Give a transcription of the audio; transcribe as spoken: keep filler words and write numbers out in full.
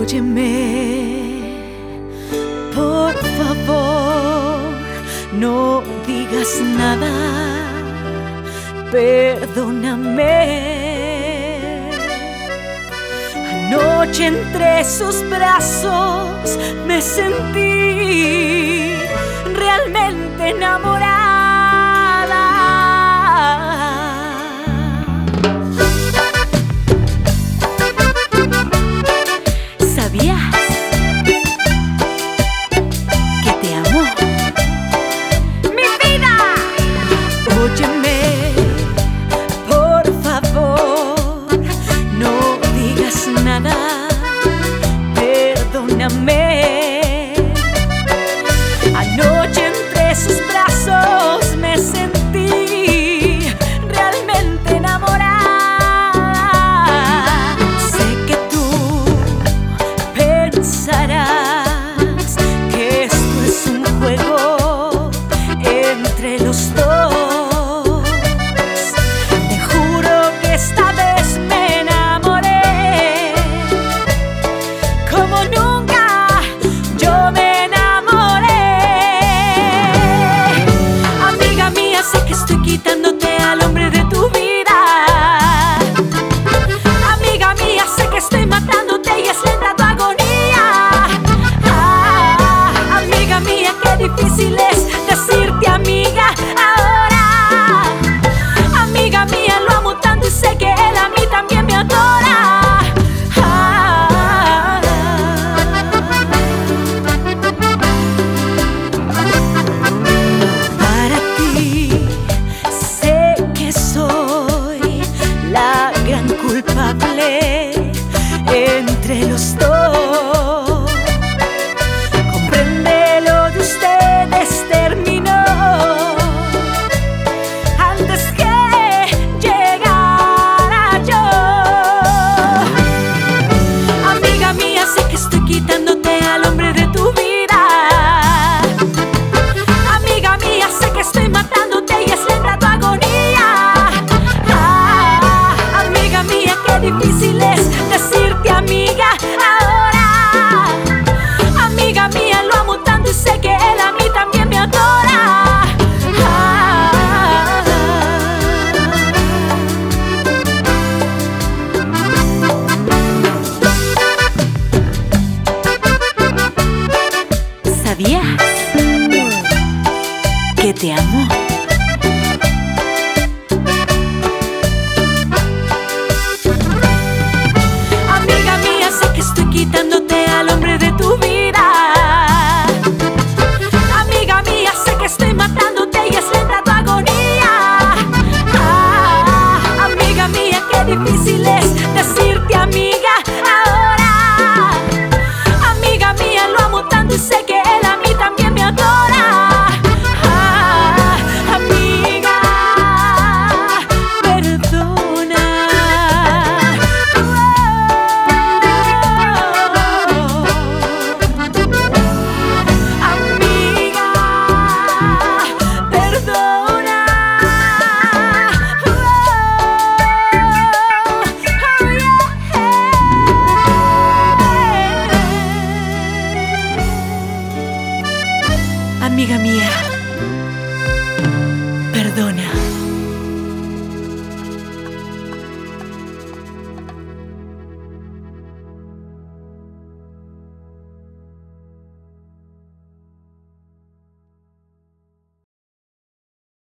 Óyeme, por favor, no digas nada, perdóname. Anoche entre sus brazos me sentí realmente enamorada. ¿Sabías que te amo? ¡Mi vida! Óyeme, por favor, no digas nada, perdóname. Anoche entre sus brazos me sentí realmente enamorada. Sé que tú pensarás que esto es un juego entre los dos. Te juro que esta vez me enamoré como nunca yo me enamoré. Amiga mía, sé que estoy quitándote al hombre de tu vida. Amiga mía, sé que estoy matándote y es lenta tu agonía. Ah, amiga mía, qué difícil es decirte amiga ahora. Amiga mía, lo amo tanto y sé que él a mí también me adora. Ah, para ti sé que soy la gran culpable entre los dos. Comprende, lo de ustedes terminó antes que llegara yo. Amiga mía, sé que estoy quitándote al hombre de tu vida. Amiga mía, sé que estoy matándote y es lenta tu agonía. Ah, amiga mía, qué difícil es decirte amiga ahora. Amiga mía, lo amo tanto y sé que él a mí también me adora. Ah, ¿sabías que te amo? Amiga mía, sé que estoy quitándote al hombre de tu vida. Amiga mía, sé que estoy matándote y es lenta tu agonía. Ah, amiga mía, qué difícil es decirte amiga ahora. Amiga mía, lo amo tanto y sé que él a mí también me adora. Ah, amiga, perdona. Amiga, perdona. Amiga mía,